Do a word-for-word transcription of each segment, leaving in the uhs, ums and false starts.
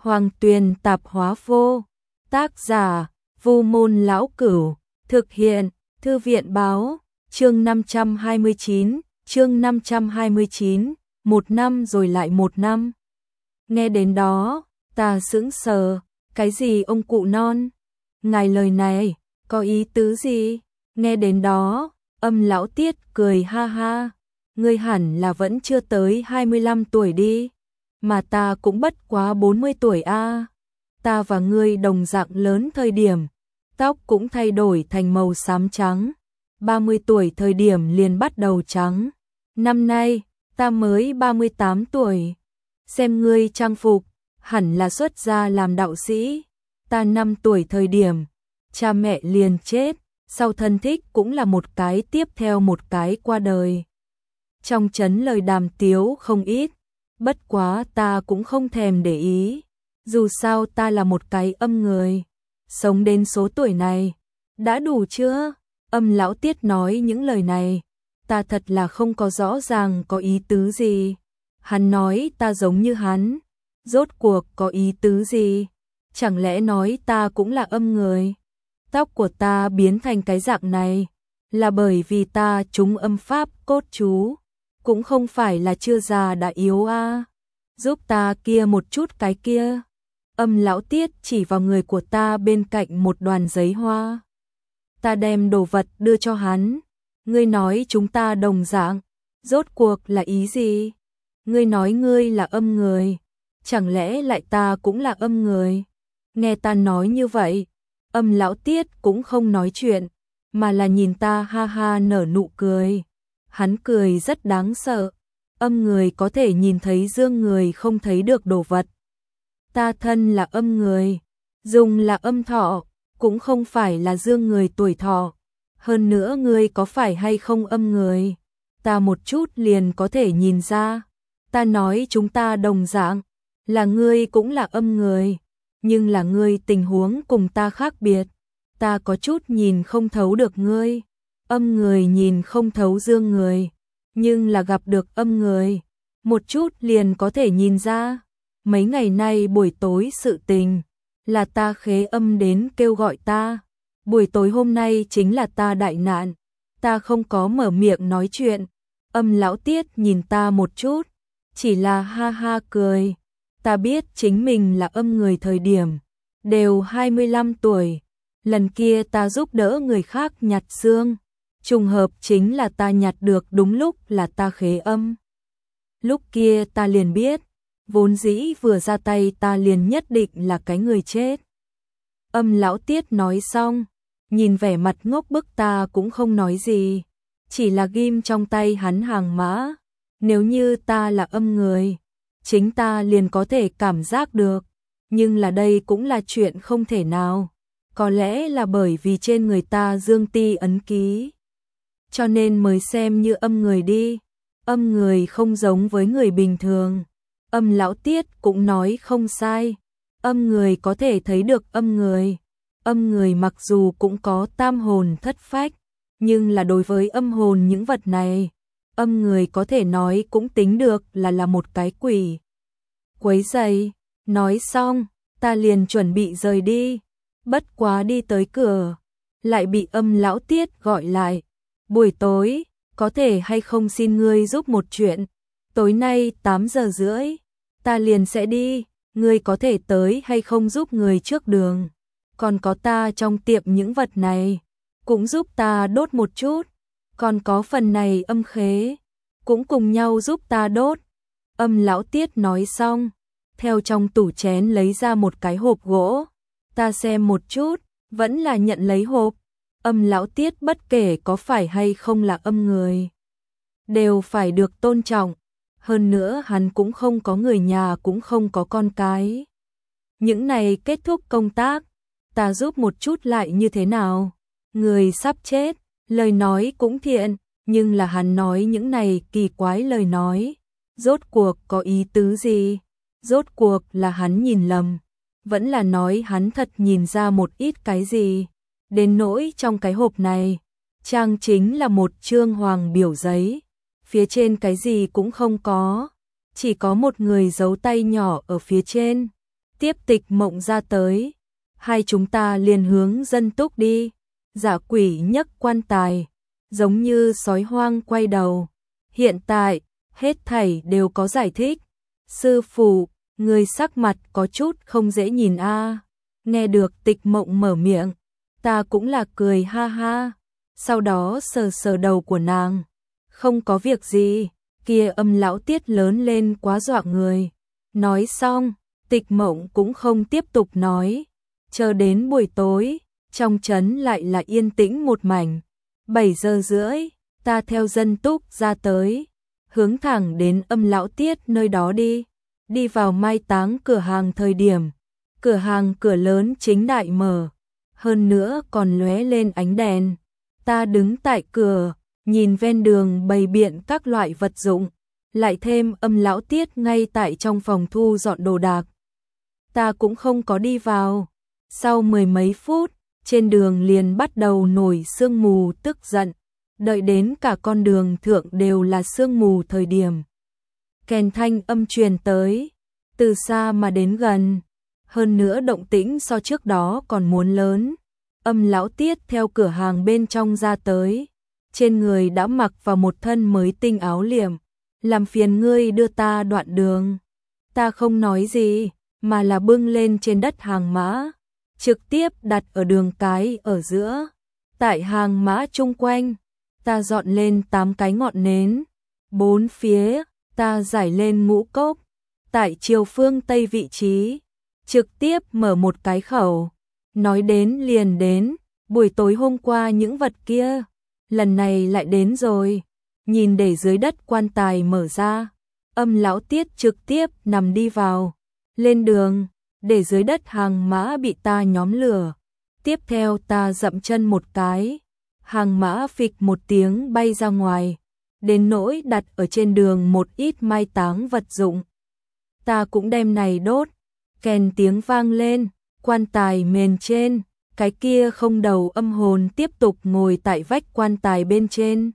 Hoàng Tuyền Tạp Hóa Vô. Tác giả: Vu Môn Lão Cửu. Thực hiện: Thư viện Báo. Chương năm trăm hai mươi chín, chương năm trăm hai mươi chín, một năm rồi lại một năm. Nghe đến đó, ta sững sờ, cái gì ông cụ non? Ngài lời này, có ý tứ gì? Nghe đến đó, Âm Lão Tiết cười ha ha, ngươi hẳn là vẫn chưa tới hai mươi lăm tuổi đi, mà ta cũng bất quá bốn mươi tuổi a. À. Ta và ngươi đồng dạng lớn thời điểm, tóc cũng thay đổi thành màu xám trắng, ba mươi tuổi thời điểm liền bắt đầu trắng. Năm nay, ta mới ba mươi tám tuổi. Xem ngươi trang phục, hẳn là xuất gia làm đạo sĩ. Ta năm tuổi thời điểm, cha mẹ liền chết, sau thân thích cũng là một cái tiếp theo một cái qua đời. Trong trấn lời đàm tiếu không ít, bất quá ta cũng không thèm để ý. Dù sao ta là một cái âm người, sống đến số tuổi này, đã đủ chưa? Âm Lão Tiết nói những lời này, ta thật là không có rõ ràng có ý tứ gì. Hắn nói ta giống như hắn, rốt cuộc có ý tứ gì? Chẳng lẽ nói ta cũng là âm người? Tóc của ta biến thành cái dạng này, là bởi vì ta trúng âm pháp cốt chú, cũng không phải là chưa già đã yếu a. À. Giúp ta kia một chút cái kia. Âm Lão Tiết chỉ vào người của ta bên cạnh một đoàn giấy hoa. Ta đem đồ vật đưa cho hắn. Ngươi nói chúng ta đồng dạng, rốt cuộc là ý gì? Ngươi nói ngươi là âm người, chẳng lẽ lại ta cũng là âm người? Nghe ta nói như vậy, Âm Lão Tiết cũng không nói chuyện, mà là nhìn ta ha ha nở nụ cười. Hắn cười rất đáng sợ, âm người có thể nhìn thấy dương người không thấy được đồ vật. Ta thân là âm người, dùng là âm thọ, cũng không phải là dương người tuổi thọ. Hơn nữa ngươi có phải hay không âm người, ta một chút liền có thể nhìn ra. Ta nói chúng ta đồng dạng, là ngươi cũng là âm người, nhưng là ngươi tình huống cùng ta khác biệt. Ta có chút nhìn không thấu được ngươi, âm người nhìn không thấu dương người, nhưng là gặp được âm người, một chút liền có thể nhìn ra. Mấy ngày nay buổi tối sự tình, là ta khế âm đến kêu gọi ta. Buổi tối hôm nay chính là ta đại nạn, ta không có mở miệng nói chuyện. Âm Lão Tiết nhìn ta một chút, chỉ là ha ha cười. Ta biết chính mình là âm người thời điểm, đều hai mươi lăm tuổi. Lần kia ta giúp đỡ người khác nhặt xương, trùng hợp chính là ta nhặt được đúng lúc là ta khế âm. Lúc kia ta liền biết, vốn dĩ vừa ra tay ta liền nhất định là cái người chết. Âm Lão Tiết nói xong, nhìn vẻ mặt ngốc bức ta cũng không nói gì, chỉ là ghim trong tay hắn hàng mã. Nếu như ta là âm người, chính ta liền có thể cảm giác được, nhưng là đây cũng là chuyện không thể nào. Có lẽ là bởi vì trên người ta dương ti ấn ký, cho nên mới xem như âm người đi. Âm người không giống với người bình thường. Âm Lão Tiết cũng nói không sai, âm người có thể thấy được âm người. Âm người mặc dù cũng có tam hồn thất phách, nhưng là đối với âm hồn những vật này, âm người có thể nói cũng tính được là là một cái quỷ. Quấy rầy. Nói xong, ta liền chuẩn bị rời đi, bất quá đi tới cửa, lại bị Âm Lão Tiết gọi lại. Buổi tối, có thể hay không xin ngươi giúp một chuyện? Tối nay tám giờ rưỡi, ta liền sẽ đi, ngươi có thể tới hay không giúp người trước đường? Còn có ta trong tiệm những vật này, cũng giúp ta đốt một chút. Còn có phần này âm khế, cũng cùng nhau giúp ta đốt. Âm Lão Tiết nói xong, theo trong tủ chén lấy ra một cái hộp gỗ. Ta xem một chút, vẫn là nhận lấy hộp. Âm Lão Tiết bất kể có phải hay không là âm người, đều phải được tôn trọng. Hơn nữa hắn cũng không có người nhà, cũng không có con cái. Những này kết thúc công tác, ta giúp một chút lại như thế nào? Người sắp chết, lời nói cũng thiện, nhưng là hắn nói những này kỳ quái lời nói. Rốt cuộc có ý tứ gì? Rốt cuộc là hắn nhìn lầm, vẫn là nói hắn thật nhìn ra một ít cái gì? Đến nỗi trong cái hộp này, trang chính là một chương hoàng biểu giấy, phía trên cái gì cũng không có, chỉ có một người dấu tay nhỏ ở phía trên. tiếp Tịch Mộng ra tới, hai chúng ta liền hướng Dân Túc đi. Giả Quỷ nhấc quan tài, giống như sói hoang quay đầu. Hiện tại, hết thảy đều có giải thích. Sư phụ, người sắc mặt có chút không dễ nhìn a. Nghe được Tịch Mộng mở miệng, ta cũng là cười ha ha, sau đó sờ sờ đầu của nàng. Không có việc gì, kia âm lão tiết lớn lên quá dọa người. Nói xong, Tịch Mộng cũng không tiếp tục nói. Chờ đến buổi tối, trong trấn lại là yên tĩnh một mảnh. bảy giờ rưỡi, ta theo Dân Túc ra tới, hướng thẳng đến âm lão tiết nơi đó đi. Đi vào mai táng cửa hàng thời điểm, cửa hàng cửa lớn chính đại mở, hơn nữa còn lóe lên ánh đèn. Ta đứng tại cửa, nhìn ven đường bày biện các loại vật dụng, lại thêm âm lão tiết ngay tại trong phòng thu dọn đồ đạc. Ta cũng không có đi vào. Sau mười mấy phút, trên đường liền bắt đầu nổi sương mù tức giận, đợi đến cả con đường thượng đều là sương mù thời điểm. Kèn thanh âm truyền tới, từ xa mà đến gần, hơn nữa động tĩnh so trước đó còn muốn lớn. Âm lão tiết theo cửa hàng bên trong ra tới, trên người đã mặc vào một thân mới tinh áo liệm. Làm phiền ngươi đưa ta đoạn đường. Ta không nói gì, mà là bưng lên trên đất hàng mã, trực tiếp đặt ở đường cái ở giữa. Tại hàng mã chung quanh, ta dọn lên tám cái ngọn nến. Bốn phía, ta giải lên ngũ cốc. Tại chiều phương tây vị trí, trực tiếp mở một cái khẩu. Nói đến liền đến, buổi tối hôm qua những vật kia, lần này lại đến rồi. Nhìn để dưới đất quan tài mở ra, âm lão tiết trực tiếp nằm đi vào. Lên đường, để dưới đất hàng mã bị ta nhóm lửa. Tiếp theo ta dậm chân một cái, hàng mã phịch một tiếng bay ra ngoài, đến nỗi đặt ở trên đường một ít mai táng vật dụng. Ta cũng đem này đốt, kèn tiếng vang lên, quan tài mền trên, cái kia không đầu âm hồn tiếp tục ngồi tại vách quan tài bên trên.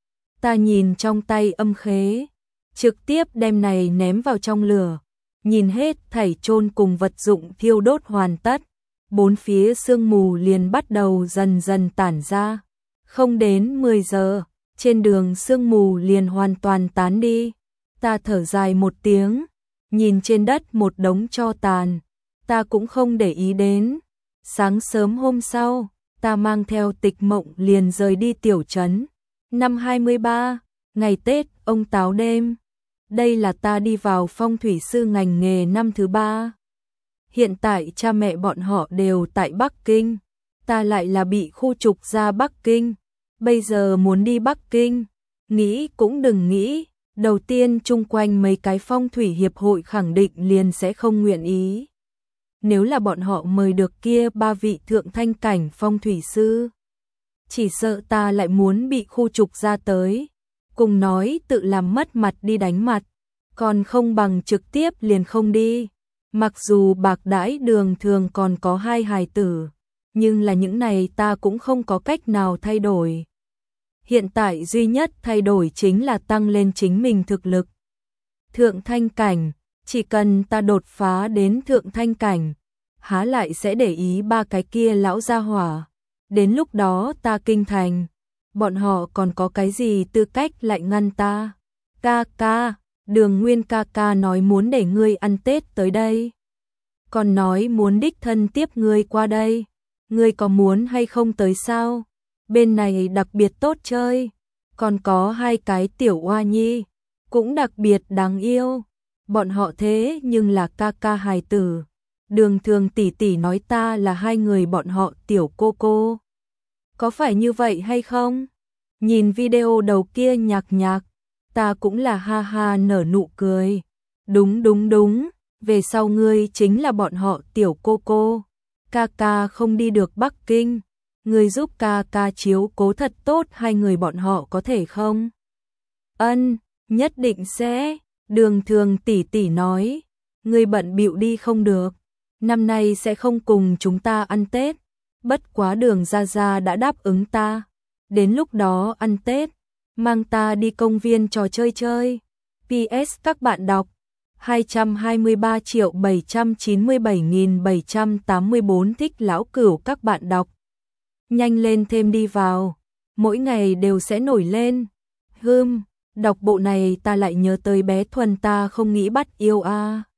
Ta nhìn trong tay âm khế, trực tiếp đem này ném vào trong lửa, nhìn hết thảy chôn cùng vật dụng thiêu đốt hoàn tất, bốn phía sương mù liền bắt đầu dần dần tản ra. Không đến mười giờ, trên đường sương mù liền hoàn toàn tán đi. Ta thở dài một tiếng, nhìn trên đất một đống tro tàn, ta cũng không để ý đến. Sáng sớm hôm sau, ta mang theo Tịch Mộng liền rời đi tiểu trấn. Năm hai mươi ba, ngày Tết, ông Táo đêm. Đây là ta đi vào phong thủy sư ngành nghề năm thứ ba. Hiện tại cha mẹ bọn họ đều tại Bắc Kinh, ta lại là bị khu trục ra Bắc Kinh. Bây giờ muốn đi Bắc Kinh, nghĩ cũng đừng nghĩ. Đầu tiên chung quanh mấy cái phong thủy hiệp hội khẳng định liền sẽ không nguyện ý. Nếu là bọn họ mời được kia ba vị thượng thanh cảnh phong thủy sư, chỉ sợ ta lại muốn bị khu trục ra tới. Cùng nói tự làm mất mặt đi đánh mặt, còn không bằng trực tiếp liền không đi. Mặc dù bạc đãi Đường Thường còn có hai hài tử, nhưng là những này ta cũng không có cách nào thay đổi. Hiện tại duy nhất thay đổi chính là tăng lên chính mình thực lực. Thượng thanh cảnh, chỉ cần ta đột phá đến thượng thanh cảnh, há lại sẽ để ý ba cái kia lão gia hỏa. Đến lúc đó ta kinh thành, bọn họ còn có cái gì tư cách lại ngăn ta. Ca ca, Đường Nguyên ca ca nói muốn để ngươi ăn Tết tới đây, còn nói muốn đích thân tiếp ngươi qua đây. Ngươi có muốn hay không tới sao? Bên này đặc biệt tốt chơi, còn có hai cái tiểu oa nhi, cũng đặc biệt đáng yêu. Bọn họ thế nhưng là ca ca hài tử. Đường Thường tỷ tỷ nói ta là hai người bọn họ tiểu cô cô. Có phải như vậy hay không? Nhìn video đầu kia nhạc nhạc, ta cũng là ha ha nở nụ cười. Đúng đúng đúng, về sau ngươi chính là bọn họ tiểu cô cô. Ca ca không đi được Bắc Kinh, ngươi giúp ca ca chiếu cố thật tốt hai người bọn họ có thể không? Ân, nhất định sẽ. Đường Thường tỷ tỷ nói, ngươi bận bịu đi không được, năm nay sẽ không cùng chúng ta ăn Tết. Bất quá Đường gia gia đã đáp ứng ta, đến lúc đó ăn Tết, mang ta đi công viên trò chơi chơi. pê ét các bạn đọc hai trăm hai mươi ba triệu bảy trăm chín mươi bảy nghìn bảy trăm tám mươi bốn thích lão cửu các bạn đọc. Nhanh lên thêm đi vào, mỗi ngày đều sẽ nổi lên. Hưm, đọc bộ này ta lại nhớ tới bé Thuần ta không nghĩ bắt yêu a. À.